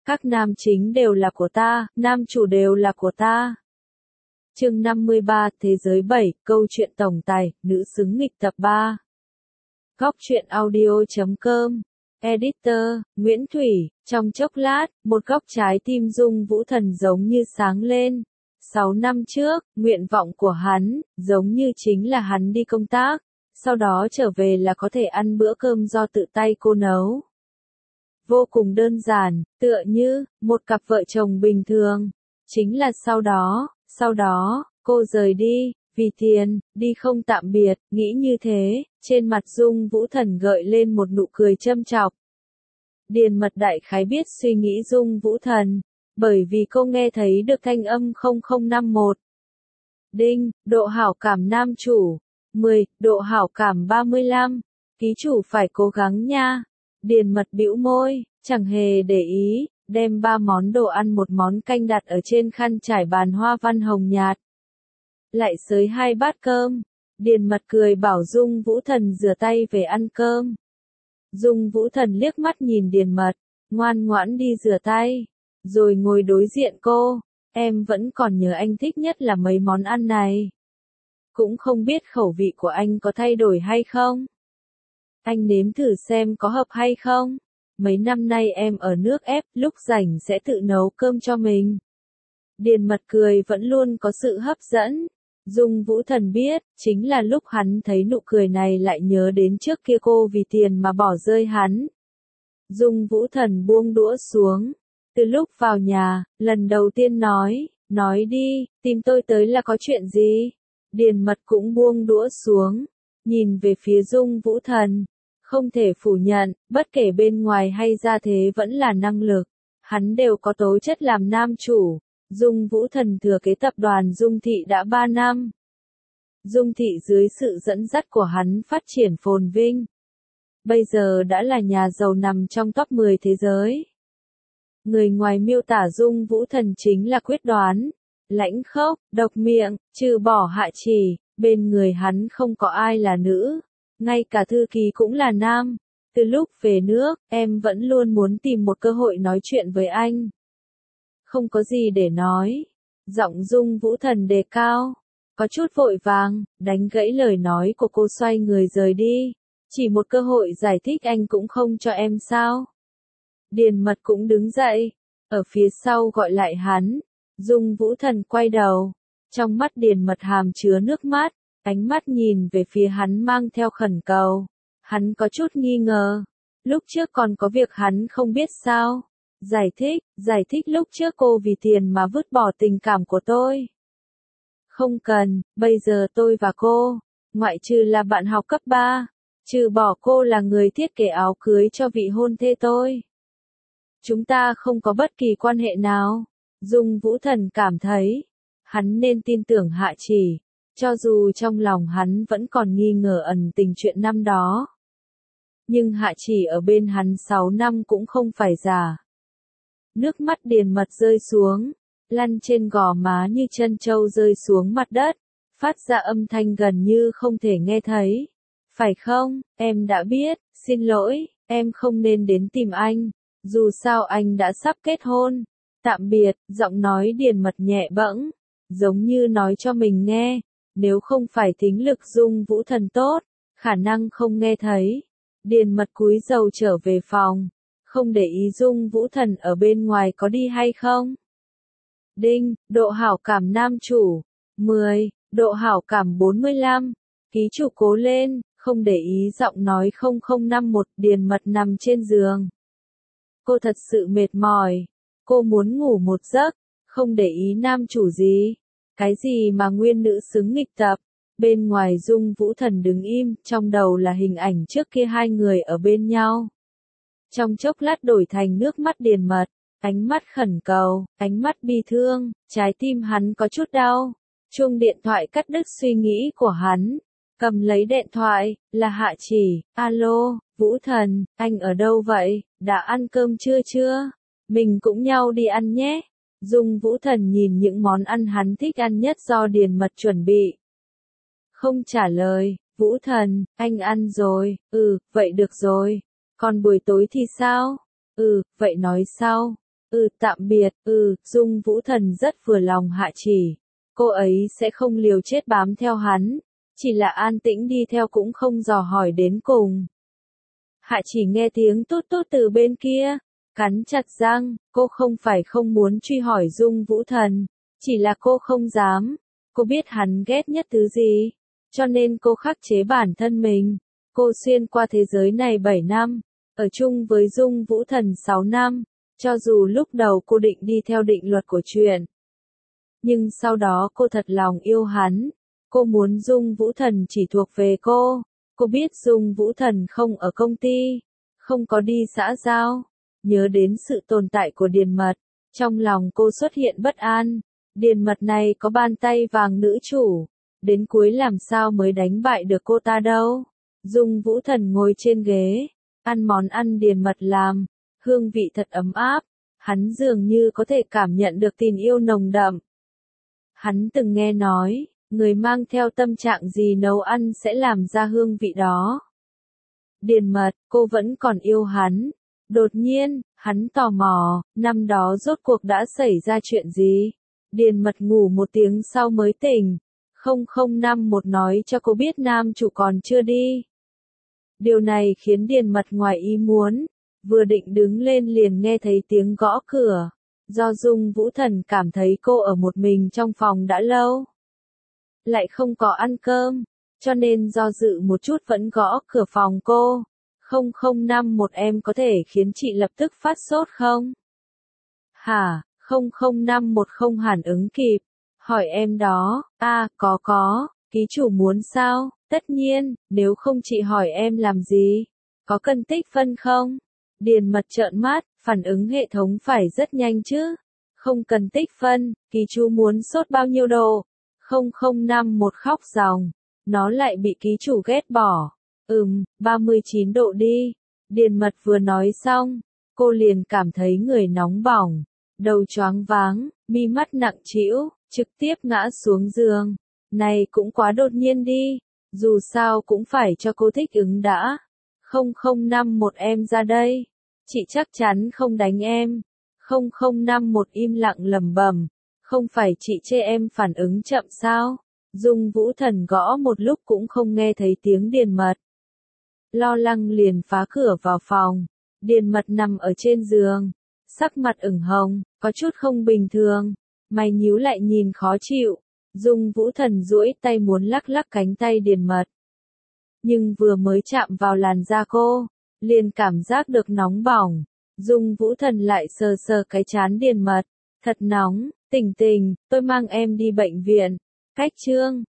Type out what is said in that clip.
Các nam chính đều là của ta, nam chủ đều là của ta. Chương 53, Thế giới 7, câu chuyện tổng tài, nữ xứng nghịch tập 3. Góc truyện audio.com. Editor, Nguyễn Thủy. Trong chốc lát, một góc trái tim Dung Vũ Thần giống như sáng lên. 6 năm trước, nguyện vọng của hắn, giống như chính là hắn đi công tác, sau đó trở về là có thể ăn bữa cơm do tự tay cô nấu. Vô cùng đơn giản, tựa như một cặp vợ chồng bình thường. Chính là sau đó, cô rời đi, vì tiền, đi không tạm biệt, nghĩ như thế, trên mặt Dung Vũ Thần gợi lên một nụ cười châm chọc. Điền Mật đại khái biết suy nghĩ Dung Vũ Thần, bởi vì cô nghe thấy được thanh âm 0051. Đinh, độ hảo cảm nam chủ. 10, độ hảo cảm 35. Ký chủ phải cố gắng nha. Điền Mật bĩu môi, chẳng hề để ý, đem 3 món đồ ăn một món canh đặt ở trên khăn trải bàn hoa văn hồng nhạt. Lại xới 2 bát cơm. Điền Mật cười bảo Dung Vũ Thần rửa tay về ăn cơm. Dung Vũ Thần liếc mắt nhìn Điền Mật, ngoan ngoãn đi rửa tay, rồi ngồi đối diện cô. Em vẫn còn nhớ anh thích nhất là mấy món ăn này. Cũng không biết khẩu vị của anh có thay đổi hay không. Anh nếm thử xem có hợp hay không. Mấy năm nay em ở nước ép, lúc rảnh sẽ tự nấu cơm cho mình. Điền Mật cười vẫn luôn có sự hấp dẫn. Dung Vũ Thần biết, chính là lúc hắn thấy nụ cười này lại nhớ đến trước kia cô vì tiền mà bỏ rơi hắn. Dung Vũ Thần buông đũa xuống. Từ lúc vào nhà, lần đầu tiên nói đi, tìm tôi tới là có chuyện gì? Điền Mật cũng buông đũa xuống, nhìn về phía Dung Vũ Thần. Không thể phủ nhận, bất kể bên ngoài hay ra thế vẫn là năng lực. Hắn đều có tố chất làm nam chủ. Dung Vũ Thần thừa kế tập đoàn Dung Thị đã 3 năm. Dung Thị dưới sự dẫn dắt của hắn phát triển phồn vinh. Bây giờ đã là nhà giàu nằm trong top 10 thế giới. Người ngoài miêu tả Dung Vũ Thần chính là quyết đoán, lãnh khốc, độc miệng, trừ bỏ Hạ Chỉ, bên người hắn không có ai là nữ, ngay cả thư ký cũng là nam. Từ lúc về nước, em vẫn luôn muốn tìm một cơ hội nói chuyện với anh. Không có gì để nói. Giọng Dung Vũ Thần đề cao, có chút vội vàng, đánh gãy lời nói của cô xoay người rời đi. Chỉ một cơ hội giải thích anh cũng không cho em sao? Điền Mật cũng đứng dậy, ở phía sau gọi lại hắn. Dung Vũ Thần quay đầu, trong mắt Điền Mật hàm chứa nước mắt, ánh mắt nhìn về phía hắn mang theo khẩn cầu. Hắn có chút nghi ngờ, lúc trước còn có việc hắn không biết sao? Giải thích lúc trước cô vì tiền mà vứt bỏ tình cảm của tôi. Không cần, bây giờ tôi và cô, ngoại trừ là bạn học cấp 3, trừ bỏ cô là người thiết kế áo cưới cho vị hôn thê tôi. Chúng ta không có bất kỳ quan hệ nào. Dung Vũ Thần cảm thấy, hắn nên tin tưởng Hạ Chỉ, cho dù trong lòng hắn vẫn còn nghi ngờ ẩn tình chuyện năm đó. Nhưng Hạ Chỉ ở bên hắn 6 năm cũng không phải giả. Nước mắt Điền Mật rơi xuống, lăn trên gò má như chân trâu rơi xuống mặt đất, phát ra âm thanh gần như không thể nghe thấy. Phải không, em đã biết, xin lỗi, em không nên đến tìm anh, dù sao anh đã sắp kết hôn. Tạm biệt, giọng nói Điền Mật nhẹ bẫng, giống như nói cho mình nghe, nếu không phải thính lực Dung Vũ Thần tốt, khả năng không nghe thấy. Điền Mật cúi đầu trở về phòng, không để ý Dung Vũ Thần ở bên ngoài có đi hay không. Đinh, độ hảo cảm nam chủ. 10, độ hảo cảm 45. Ký chủ cố lên, không để ý giọng nói 0051. Điền Mật nằm trên giường. Cô thật sự mệt mỏi. Cô muốn ngủ một giấc, không để ý nam chủ gì. Cái gì mà nguyên nữ xứng nghịch tập. Bên ngoài Dung Vũ Thần đứng im, trong đầu là hình ảnh trước kia hai người ở bên nhau. Trong chốc lát đổi thành nước mắt Điền Mật, ánh mắt khẩn cầu, ánh mắt bi thương, trái tim hắn có chút đau. Chuông điện thoại cắt đứt suy nghĩ của hắn. Cầm lấy điện thoại, là Hạ Chỉ. Alo, Vũ Thần, anh ở đâu vậy? Đã ăn cơm chưa? Mình cũng nhau đi ăn nhé. Dung Vũ Thần nhìn những món ăn hắn thích ăn nhất do Điền Mật chuẩn bị. Không trả lời. Vũ Thần, anh ăn rồi. Vậy được rồi. Còn buổi tối thì sao? Vậy nói sau. Tạm biệt, Dung Vũ Thần rất vừa lòng Hạ Chỉ. Cô ấy sẽ không liều chết bám theo hắn, chỉ là an tĩnh đi theo cũng không dò hỏi đến cùng. Hạ Chỉ nghe tiếng tút tút từ bên kia, cắn chặt răng, cô không phải không muốn truy hỏi Dung Vũ Thần, chỉ là cô không dám. Cô biết hắn ghét nhất thứ gì, cho nên cô khắc chế bản thân mình. Cô xuyên qua thế giới này 7 năm, ở chung với Dung Vũ Thần 6 năm, cho dù lúc đầu cô định đi theo định luật của chuyện. Nhưng sau đó cô thật lòng yêu hắn, cô muốn Dung Vũ Thần chỉ thuộc về cô. Cô biết Dung Vũ Thần không ở công ty, không có đi xã giao, nhớ đến sự tồn tại của Điền Mật, trong lòng cô xuất hiện bất an. Điền Mật này có bàn tay vàng nữ chủ, đến cuối làm sao mới đánh bại được cô ta đâu. Dung Vũ Thần ngồi trên ghế, ăn món ăn Điền Mật làm, hương vị thật ấm áp, hắn dường như có thể cảm nhận được tình yêu nồng đậm. Hắn từng nghe nói, người mang theo tâm trạng gì nấu ăn sẽ làm ra hương vị đó. Điền Mật, cô vẫn còn yêu hắn. Đột nhiên, hắn tò mò, năm đó rốt cuộc đã xảy ra chuyện gì? Điền Mật ngủ một tiếng sau mới tỉnh. 0051 nói cho cô biết nam chủ còn chưa đi. Điều này khiến Điền Mật ngoài ý muốn, vừa định đứng lên liền nghe thấy tiếng gõ cửa. Do Dung Vũ Thần cảm thấy cô ở một mình trong phòng đã lâu, lại không có ăn cơm, cho nên do dự một chút vẫn gõ cửa phòng cô. 0051 em có thể khiến chị lập tức phát sốt không? Hả? 0051 không hẳn ứng kịp. Hỏi em đó, có, ký chủ muốn sao? Tất nhiên, nếu không chị hỏi em làm gì? Có cần tích phân không? Điền Mật trợn mắt, phản ứng hệ thống phải rất nhanh chứ. Không cần tích phân, ký chủ muốn sốt bao nhiêu độ? 0051 khóc ròng, nó lại bị ký chủ ghét bỏ. 39 độ đi. Điền Mật vừa nói xong, cô liền cảm thấy người nóng bỏng, đầu choáng váng, mi mắt nặng trĩu, trực tiếp ngã xuống giường. Này cũng quá đột nhiên đi, dù sao cũng phải cho cô thích ứng đã. 0051 em ra đây, chị chắc chắn không đánh em. 0051 im lặng lẩm bẩm, không phải chị chê em phản ứng chậm sao? Dung Vũ Thần gõ một lúc cũng không nghe thấy tiếng Điền Mật. Lo lắng liền phá cửa vào phòng. Điền Mật nằm ở trên giường, sắc mặt ửng hồng, có chút không bình thường, mày nhíu lại nhìn khó chịu. Dung Vũ Thần duỗi tay muốn lắc lắc cánh tay Điền Mật, nhưng vừa mới chạm vào làn da cô, liền cảm giác được nóng bỏng. Dung Vũ Thần lại sờ sờ cái trán Điền Mật, thật nóng. Tình, tôi mang em đi bệnh viện. Cách chương